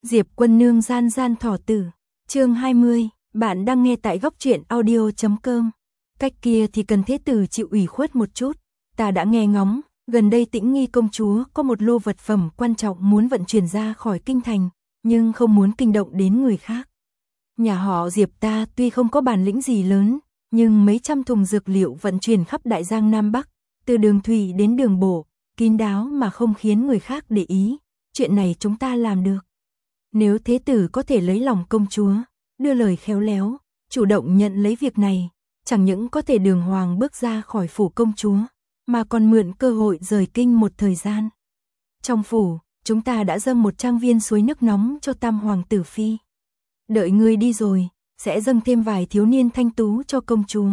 Diệp Quân Nương gian gian thỏ tử. Chương 20, bạn đang nghe tại góc truyện audio.com. Cách kia thì cần thế tử chịu ủy khuất một chút, ta đã nghe ngóng, gần đây Tĩnh Nghi công chúa có một lô vật phẩm quan trọng muốn vận chuyển ra khỏi kinh thành, nhưng không muốn kinh động đến người khác. Nhà họ Diệp ta tuy không có bản lĩnh gì lớn, nhưng mấy trăm thùng dược liệu vận chuyển khắp Đại Giang Nam Bắc, từ đường thủy đến đường bộ, kín đáo mà không khiến người khác để ý, chuyện này chúng ta làm được. Nếu thế tử có thể lấy lòng công chúa, đưa lời khéo léo, chủ động nhận lấy việc này, chẳng những có thể đường hoàng bước ra khỏi phủ công chúa, mà còn mượn cơ hội rời kinh một thời gian. Trong phủ, chúng ta đã dâng một trang viên suối nước nóng cho tam hoàng tử phi. Đợi ngươi đi rồi, sẽ dâng thêm vài thiếu niên thanh tú cho công chúa.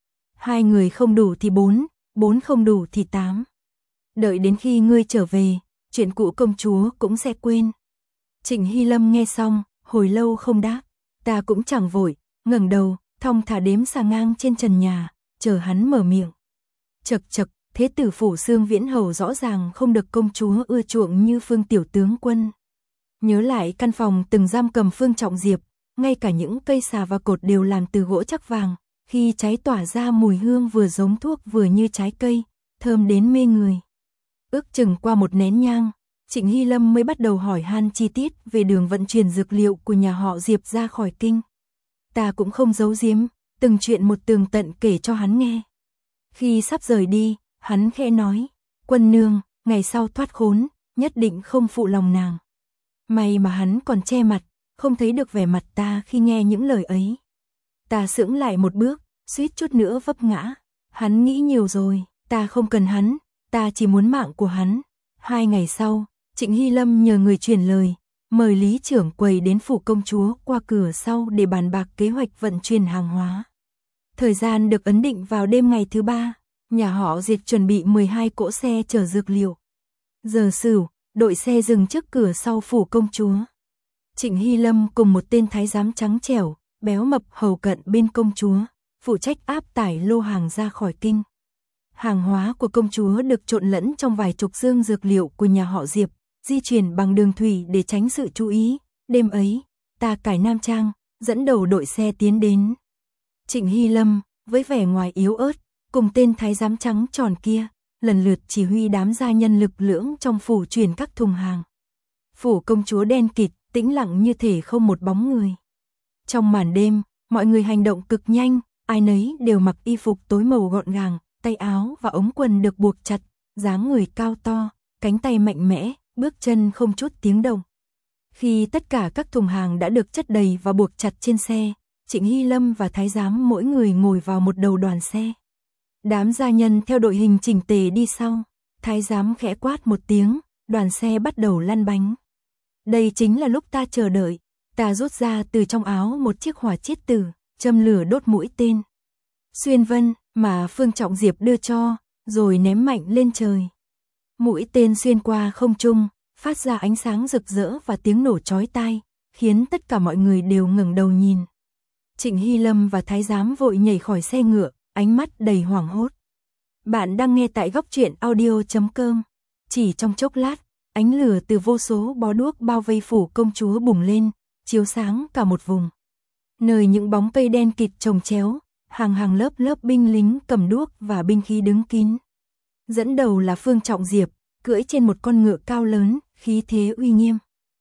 2 người không đủ thì 4, 4 không đủ thì 8. Đợi đến khi ngươi trở về, chuyện cũ công chúa cũng sẽ quên. Trịnh Hy Lâm nghe xong, hồi lâu không đáp, ta cũng chẳng vội, ngẩng đầu, thong thả đếm xà ngang trên trần nhà, chờ hắn mở miệng. Chậc chậc, thế tử phủ Xương Viễn Hầu rõ ràng không được công chúa ưa chuộng như Phương tiểu tướng quân. Nhớ lại căn phòng từng giam cầm Phương Trọng Diệp, ngay cả những cây xà và cột đều làm từ gỗ chắc vàng, khi cháy tỏa ra mùi hương vừa giống thuốc vừa như trái cây, thơm đến mê người. Ước chừng qua một nén nhang, Trịnh Hy Lâm mới bắt đầu hỏi han chi tiết về đường vận chuyển dược liệu của nhà họ Diệp ra khỏi kinh. Ta cũng không giấu giếm, từng chuyện một tường tận kể cho hắn nghe. Khi sắp rời đi, hắn khẽ nói, Quân Nương, ngày sau thoát khốn, nhất định không phụ lòng nàng. May mà hắn còn che mặt, không thấy được vẻ mặt ta khi nghe những lời ấy. Ta sững lại một bước, suýt chút nữa vấp ngã. Hắn nghĩ nhiều rồi, ta không cần hắn, ta chỉ muốn mạng của hắn. 2 ngày sau, Trịnh Hy Lâm nhờ người truyền lời, mời Lý trưởng quầy đến phủ công chúa qua cửa sau để bàn bạc kế hoạch vận chuyển hàng hóa. Thời gian được ấn định vào đêm ngày thứ 3, nhà họ Diệp chuẩn bị 12 cỗ xe chở dược liệu. Giờ Sửu, đội xe dừng trước cửa sau phủ công chúa. Trịnh Hy Lâm cùng một tên thái giám trắng trẻo, béo mập hầu cận bên công chúa, phụ trách áp tải lô hàng ra khỏi kinh. Hàng hóa của công chúa được trộn lẫn trong vài chục dương dược liệu của nhà họ Diệp, di chuyển bằng đường thủy để tránh sự chú ý. Đêm ấy, ta cải nam trang, dẫn đầu đội xe tiến đến. Trịnh Hy Lâm, với vẻ ngoài yếu ớt, cùng tên thái giám trắng tròn kia, lần lượt chỉ huy đám gia nhân lực lưỡng trong phủ chuyển các thùng hàng. Phủ công chúa đen kịt, tĩnh lặng như thể không một bóng người. Trong màn đêm, mọi người hành động cực nhanh, ai nấy đều mặc y phục tối màu gọn gàng, tay áo và ống quần được buộc chặt, dáng người cao to, cánh tay mạnh mẽ, bước chân không chút tiếng động. Khi tất cả các thùng hàng đã được chất đầy và buộc chặt trên xe, Trịnh Hy Lâm và thái giám mỗi người ngồi vào một đầu đoàn xe. Đám gia nhân theo đội hình chỉnh tề đi sau, thái giám khẽ quát một tiếng, đoàn xe bắt đầu lăn bánh. Đây chính là lúc ta chờ đợi, ta rút ra từ trong áo một chiếc hỏa chiết tử, châm lửa đốt mũi tên. Xuyên vân mà Phương Trọng Diệp đưa cho, rồi ném mạnh lên trời. Mũi tên xuyên qua không trung, phát ra ánh sáng rực rỡ và tiếng nổ chói tai, khiến tất cả mọi người đều ngẩng đầu nhìn. Trịnh Hy Lâm và thái giám vội nhảy khỏi xe ngựa, ánh mắt đầy hoảng hốt. Bạn đang nghe tại góc truyện audio.com. Chỉ trong chốc lát, ánh lửa từ vô số bó đuốc bao vây phủ công chúa bùng lên, chiếu sáng cả một vùng. Nơi những bóng cây đen kịt chồng chéo, hàng hàng lớp lớp binh lính cầm đuốc và binh khí đứng kín. Dẫn đầu là Phương Trọng Diệp, cưỡi trên một con ngựa cao lớn, khí thế uy nghiêm.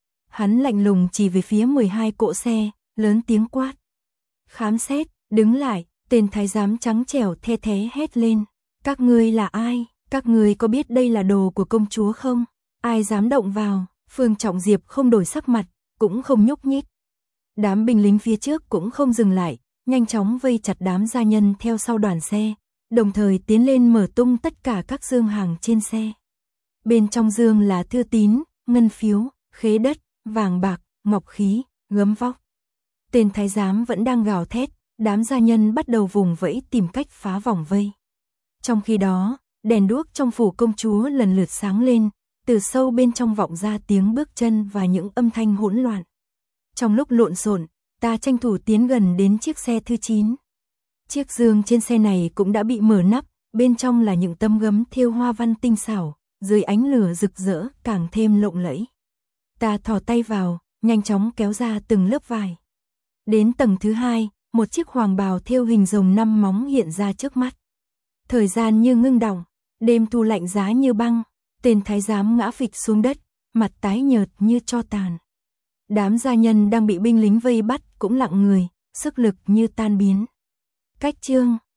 Hắn lạnh lùng chỉ về phía 12 cỗ xe, lớn tiếng quát. Khám xét, đứng lại, tên thái giám trắng trẻo the thé hét lên. Các ngươi là ai? Các ngươi có biết đây là đồ của công chúa không? Ai dám động vào? Phương Trọng Diệp không đổi sắc mặt, cũng không nhúc nhích. Đám binh lính phía trước cũng không dừng lại, nhanh chóng vây chặt đám gia nhân theo sau đoàn xe, đồng thời tiến lên mở tung tất cả các dương hàng trên xe. Bên trong dương là thư tín, ngân phiếu, khế đất, vàng bạc, ngọc khí, gấm vóc. Tên thái giám vẫn đang gào thét, đám gia nhân bắt đầu vùng vẫy tìm cách phá vòng vây. Trong khi đó, đèn đuốc trong phủ công chúa lần lượt sáng lên, từ sâu bên trong vọng ra tiếng bước chân và những âm thanh hỗn loạn. Trong lúc lộn xộn, ta tranh thủ tiến gần đến chiếc xe thứ 9. Chiếc giường trên xe này cũng đã bị mở nắp, bên trong là những tấm gấm thêu hoa văn tinh xảo, dưới ánh lửa rực rỡ càng thêm lộng lẫy. Ta thò tay vào, nhanh chóng kéo ra từng lớp vải. Đến tầng thứ 2, một chiếc hoàng bào thêu hình rồng 5 móng hiện ra trước mắt. Thời gian như ngưng đọng, đêm thu lạnh giá như băng, tên thái giám ngã phịch xuống đất, mặt tái nhợt như tro tàn. Đám gia nhân đang bị binh lính vây bắt cũng lặng người, sức lực như tan biến. Cách chương